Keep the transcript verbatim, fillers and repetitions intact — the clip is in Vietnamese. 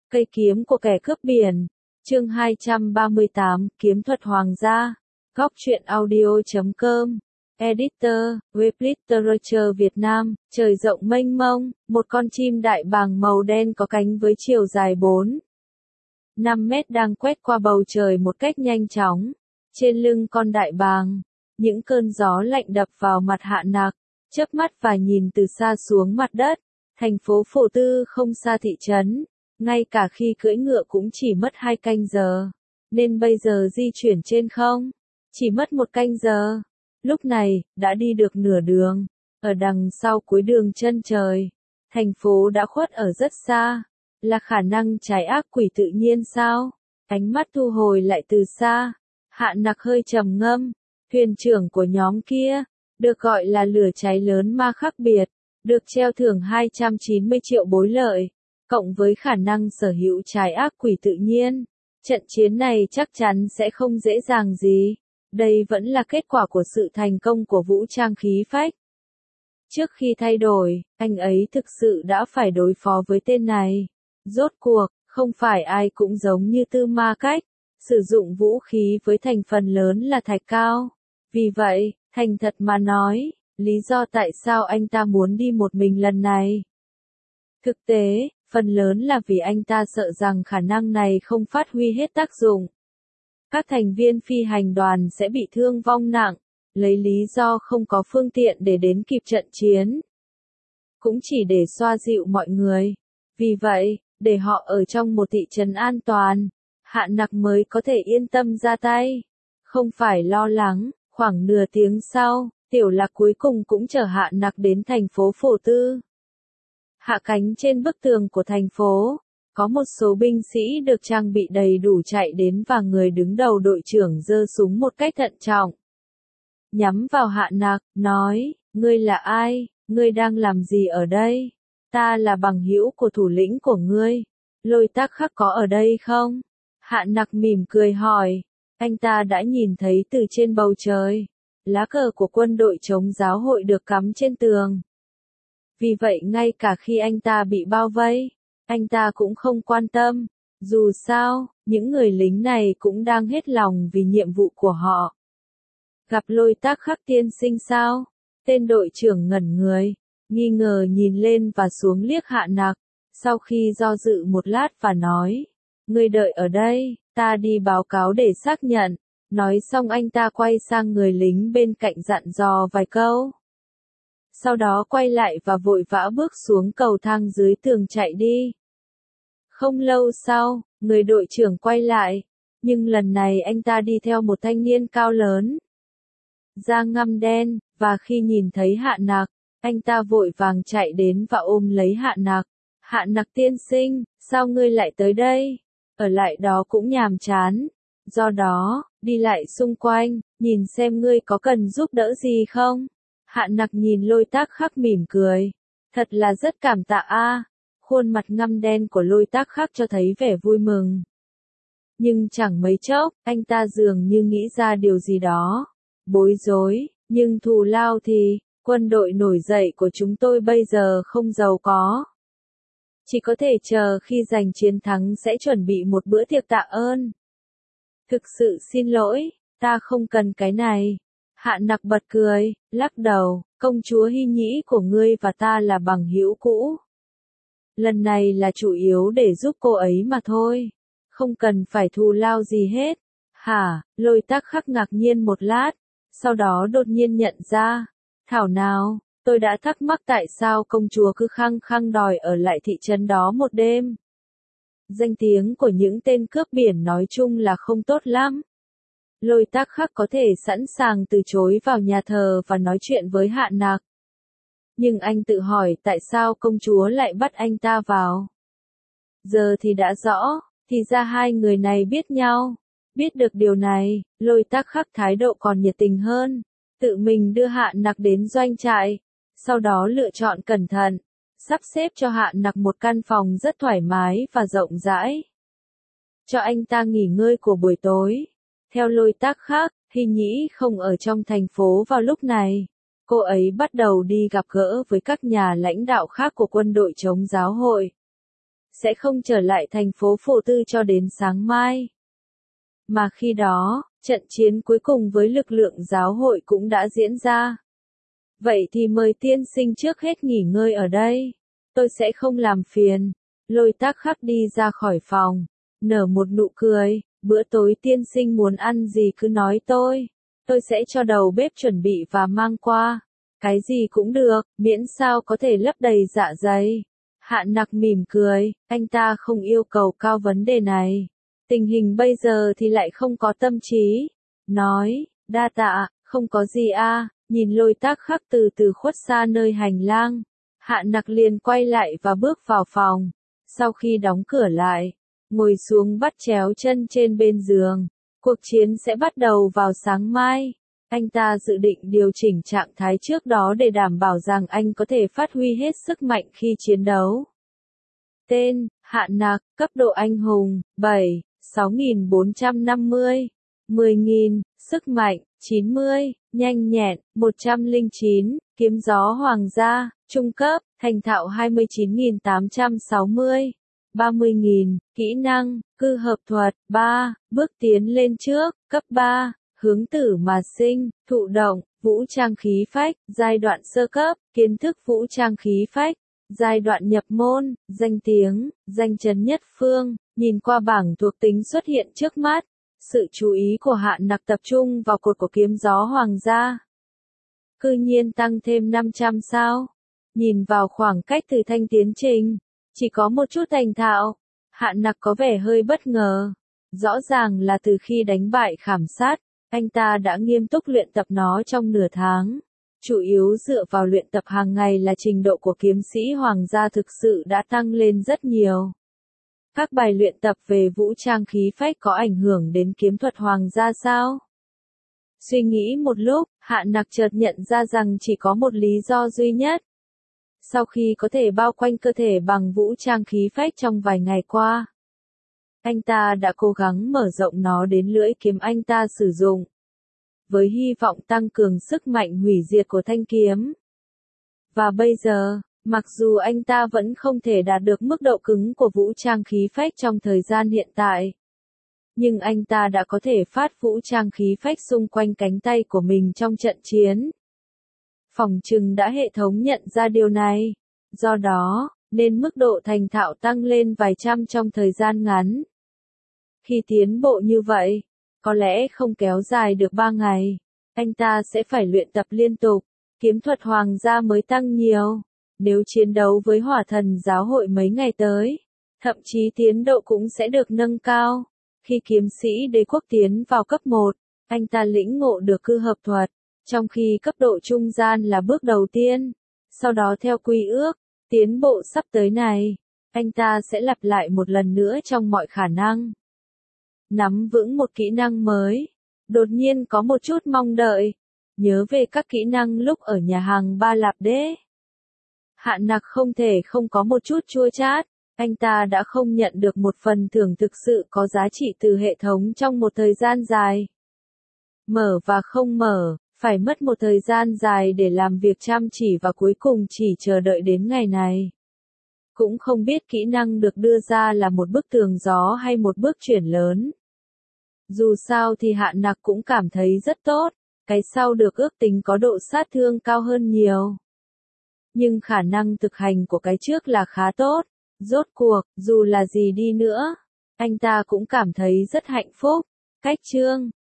Cây kiếm của kẻ cướp biển. Chương hai trăm ba mươi tám, Kiếm thuật hoàng gia. Góc truyện audio chấm com. Editor, web literature Việt Nam. Trời rộng mênh mông, một con chim đại bàng màu đen có cánh với chiều dài bốn năm mét đang quét qua bầu trời một cách nhanh chóng. Trên lưng con đại bàng, những cơn gió lạnh đập vào mặt Hạ Nặc, chớp mắt và nhìn từ xa xuống mặt đất. Thành phố Phổ Tư không xa thị trấn, ngay cả khi cưỡi ngựa cũng chỉ mất hai canh giờ, nên bây giờ di chuyển trên không, chỉ mất một canh giờ. Lúc này, đã đi được nửa đường, ở đằng sau cuối đường chân trời, thành phố đã khuất ở rất xa. Là khả năng trái ác quỷ tự nhiên sao? Ánh mắt thu hồi lại từ xa, Hạ Nặc hơi trầm ngâm. Thuyền trưởng của nhóm kia, được gọi là lửa cháy lớn ma khác biệt, được treo thưởng hai trăm chín mươi triệu bối lợi, cộng với khả năng sở hữu trái ác quỷ tự nhiên. Trận chiến này chắc chắn sẽ không dễ dàng gì. Đây vẫn là kết quả của sự thành công của vũ trang khí phách. Trước khi thay đổi, anh ấy thực sự đã phải đối phó với tên này. Rốt cuộc, không phải ai cũng giống như Tư Ma Cách, sử dụng vũ khí với thành phần lớn là thạch cao. Vì vậy, thành thật mà nói, lý do tại sao anh ta muốn đi một mình lần này. Thực tế, phần lớn là vì anh ta sợ rằng khả năng này không phát huy hết tác dụng. Các thành viên phi hành đoàn sẽ bị thương vong nặng, lấy lý do không có phương tiện để đến kịp trận chiến. Cũng chỉ để xoa dịu mọi người. Vì vậy, để họ ở trong một thị trấn an toàn, Hạ Nặc mới có thể yên tâm ra tay. Không phải lo lắng, khoảng nửa tiếng sau, Tiểu Lạc cuối cùng cũng chở Hạ Nặc đến thành phố Phổ Tư. Hạ cánh trên bức tường của thành phố, có một số binh sĩ được trang bị đầy đủ chạy đến và người đứng đầu đội trưởng giơ súng một cách thận trọng. Nhắm vào Hạ Nặc, nói, ngươi là ai, ngươi đang làm gì ở đây? Ta là bằng hữu của thủ lĩnh của ngươi. Lôi Tác Khắc có ở đây không? Hạ Nặc mỉm cười hỏi. Anh ta đã nhìn thấy từ trên bầu trời, lá cờ của quân đội chống giáo hội được cắm trên tường. Vì vậy ngay cả khi anh ta bị bao vây, anh ta cũng không quan tâm. Dù sao, những người lính này cũng đang hết lòng vì nhiệm vụ của họ. Gặp Lôi Tác Khắc tiên sinh sao? Tên đội trưởng ngẩn người, nghi ngờ nhìn lên và xuống liếc Hạ Nặc, sau khi do dự một lát và nói, ngươi đợi ở đây, ta đi báo cáo để xác nhận. Nói xong anh ta quay sang người lính bên cạnh dặn dò vài câu. Sau đó quay lại và vội vã bước xuống cầu thang dưới tường chạy đi. Không lâu sau, người đội trưởng quay lại, nhưng lần này anh ta đi theo một thanh niên cao lớn, da ngăm đen, và khi nhìn thấy Hạ Nặc, anh ta vội vàng chạy đến và ôm lấy Hạ Nặc. Hạ Nặc tiên sinh, sao ngươi lại tới đây? Ở lại đó cũng nhàm chán. Do đó, đi lại xung quanh, nhìn xem ngươi có cần giúp đỡ gì không? Hạ Nặc nhìn Lôi Tác Khắc mỉm cười. Thật là rất cảm tạ a. Khuôn mặt ngăm đen của Lôi Tác Khắc cho thấy vẻ vui mừng. Nhưng chẳng mấy chốc, anh ta dường như nghĩ ra điều gì đó. Bối rối, nhưng thù lao thì, quân đội nổi dậy của chúng tôi bây giờ không giàu có. Chỉ có thể chờ khi giành chiến thắng sẽ chuẩn bị một bữa tiệc tạ ơn. Thực sự xin lỗi, ta không cần cái này. Hạ Nặc bật cười, lắc đầu, công chúa Hy Nhĩ của ngươi và ta là bằng hữu cũ. Lần này là chủ yếu để giúp cô ấy mà thôi. Không cần phải thù lao gì hết. Hả? Lôi Tác Khắc ngạc nhiên một lát, sau đó đột nhiên nhận ra. Thảo nào, tôi đã thắc mắc tại sao công chúa cứ khăng khăng đòi ở lại thị trấn đó một đêm. Danh tiếng của những tên cướp biển nói chung là không tốt lắm. Lôi Tác Khắc có thể sẵn sàng từ chối vào nhà thờ và nói chuyện với Hạ Nặc. Nhưng anh tự hỏi tại sao công chúa lại bắt anh ta vào. Giờ thì đã rõ, thì ra hai người này biết nhau. Biết được điều này, Lôi Tác Khắc thái độ còn nhiệt tình hơn. Tự mình đưa Hạ Nặc đến doanh trại. Sau đó lựa chọn cẩn thận, sắp xếp cho Hạ Nặc một căn phòng rất thoải mái và rộng rãi. Cho anh ta nghỉ ngơi của buổi tối. Theo Lôi Tác Khắc, Hy Nhĩ không ở trong thành phố vào lúc này. Cô ấy bắt đầu đi gặp gỡ với các nhà lãnh đạo khác của quân đội chống giáo hội. sẽ không trở lại thành phố Phổ Tư cho đến sáng mai. Mà khi đó, trận chiến cuối cùng với lực lượng giáo hội cũng đã diễn ra. Vậy thì mời tiên sinh trước hết nghỉ ngơi ở đây. Tôi sẽ không làm phiền. Lôi Tác Khắc đi ra khỏi phòng, nở một nụ cười. Bữa tối tiên sinh muốn ăn gì cứ nói tôi. Tôi sẽ cho đầu bếp chuẩn bị và mang qua. Cái gì cũng được, miễn sao có thể lấp đầy dạ dày. Hạ Nặc mỉm cười, anh ta không yêu cầu cao vấn đề này. Tình hình bây giờ thì lại không có tâm trí. Nói, đa tạ, không có gì a. Nhìn Lôi Tác Khắc từ từ khuất xa nơi hành lang. Hạ Nặc liền quay lại và bước vào phòng. Sau khi đóng cửa lại, ngồi xuống bắt chéo chân trên bên giường. Cuộc chiến sẽ bắt đầu vào sáng mai. Anh ta dự định điều chỉnh trạng thái trước đó để đảm bảo rằng anh có thể phát huy hết sức mạnh khi chiến đấu. Tên, Hạ Nặc, cấp độ anh hùng, bảy, sáu nghìn bốn trăm năm mươi, mười nghìn, sức mạnh, chín mươi, nhanh nhẹn, một trăm lẻ chín, kiếm gió hoàng gia, trung cấp, thành thạo hai mươi chín nghìn tám trăm sáu mươi, ba mươi nghìn, kỹ năng, cư hợp thuật, ba, bước tiến lên trước, cấp ba, hướng tử mà sinh, thụ động, vũ trang khí phách, giai đoạn sơ cấp, kiến thức vũ trang khí phách, giai đoạn nhập môn, danh tiếng, danh chấn nhất phương. Nhìn qua bảng thuộc tính xuất hiện trước mắt, sự chú ý của Hạ Nặc tập trung vào cột của kiếm gió hoàng gia. Cư nhiên tăng thêm năm trăm sao. Nhìn vào khoảng cách từ thanh tiến trình, chỉ có một chút thành thạo. Hạ Nặc có vẻ hơi bất ngờ. Rõ ràng là từ khi đánh bại Khảm Sát, anh ta đã nghiêm túc luyện tập nó trong nửa tháng. Chủ yếu dựa vào luyện tập hàng ngày là trình độ của kiếm sĩ hoàng gia thực sự đã tăng lên rất nhiều. Các bài luyện tập về vũ trang khí phách có ảnh hưởng đến kiếm thuật hoàng gia sao? Suy nghĩ một lúc, Hạ Nặc chợt nhận ra rằng chỉ có một lý do duy nhất. Sau khi có thể bao quanh cơ thể bằng vũ trang khí phách trong vài ngày qua, anh ta đã cố gắng mở rộng nó đến lưỡi kiếm anh ta sử dụng, với hy vọng tăng cường sức mạnh hủy diệt của thanh kiếm. Và bây giờ, mặc dù anh ta vẫn không thể đạt được mức độ cứng của vũ trang khí phách trong thời gian hiện tại, nhưng anh ta đã có thể phát vũ trang khí phách xung quanh cánh tay của mình trong trận chiến. Phỏng chừng đã hệ thống nhận ra điều này, do đó, nên mức độ thành thạo tăng lên vài trăm trong thời gian ngắn. Khi tiến bộ như vậy, có lẽ không kéo dài được ba ngày, anh ta sẽ phải luyện tập liên tục, kiếm thuật hoàng gia mới tăng nhiều. Nếu chiến đấu với hỏa thần giáo hội mấy ngày tới, thậm chí tiến độ cũng sẽ được nâng cao. Khi kiếm sĩ đế quốc tiến vào cấp một, anh ta lĩnh ngộ được cư hợp thuật, trong khi cấp độ trung gian là bước đầu tiên. Sau đó theo quy ước, tiến bộ sắp tới này, anh ta sẽ lặp lại một lần nữa trong mọi khả năng. Nắm vững một kỹ năng mới, đột nhiên có một chút mong đợi, nhớ về các kỹ năng lúc ở nhà hàng Ba Lạp Đế. Hạ Nặc không thể không có một chút chua chát, anh ta đã không nhận được một phần thưởng thực sự có giá trị từ hệ thống trong một thời gian dài. Mở và không mở, phải mất một thời gian dài để làm việc chăm chỉ và cuối cùng chỉ chờ đợi đến ngày này. Cũng không biết kỹ năng được đưa ra là một bức tường gió hay một bước chuyển lớn. Dù sao thì Hạ Nặc cũng cảm thấy rất tốt, cái sau được ước tính có độ sát thương cao hơn nhiều. Nhưng khả năng thực hành của cái trước là khá tốt. Rốt cuộc, dù là gì đi nữa, anh ta cũng cảm thấy rất hạnh phúc. Cách chương